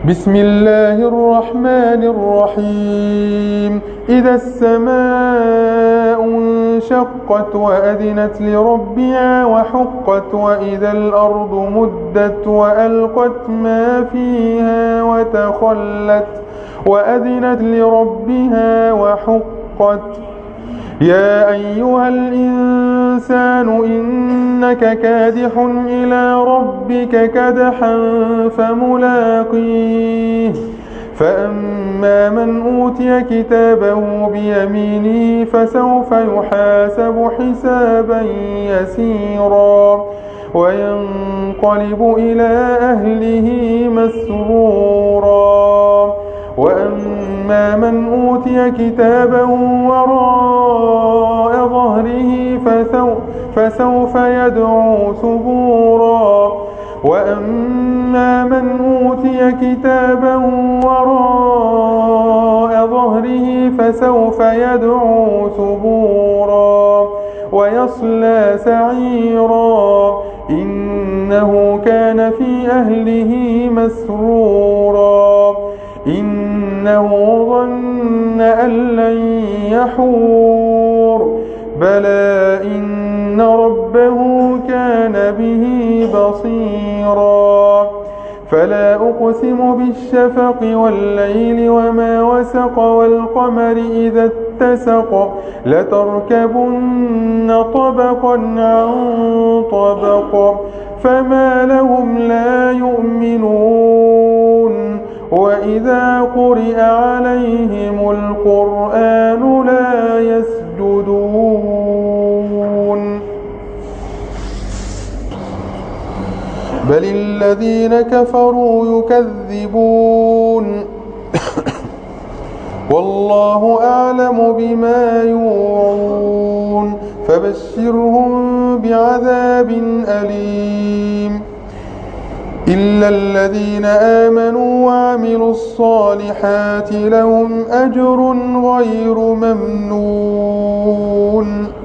بسم الله الرحمن الرحيم. إذا السماء انشقت وأذنت لربها وحقت وإذا الأرض مدت وألقت ما فيها وتخلت وأذنت لربها وحقت. يا أيها الإنسان إنك كادح إلى ربك كدحا فملاقيه. فأما من أوتي كتابه بيمينه فسوف يحاسب حسابا يسيرا وينقلب إلى أهله مسرورا. وأما من أوتي كتابه وراء ظهره فسوف يدعو ثبورا. وأما من أوتي كتابه وراء ظهره فسوف يدعو ثبورا ويصلى سعيرا إنه كان في أهله مسرورا إنه ظن أن لن يحور بلى إن ربه كان به بصيرا. فلا أقسم بالشفق والليل وما وسق والقمر إذا اتسق لتركبن طبقا عن طبق فما لهم لا يؤمنون وإذا قرئ عليهم القرآن لا يسجدون بل الذين كفروا يكذبون والله أعلم بما يوعون فبشرهم بعذاب أليم إلا الذين آمنوا وعملوا الصالحات لهم أجر غير ممنون.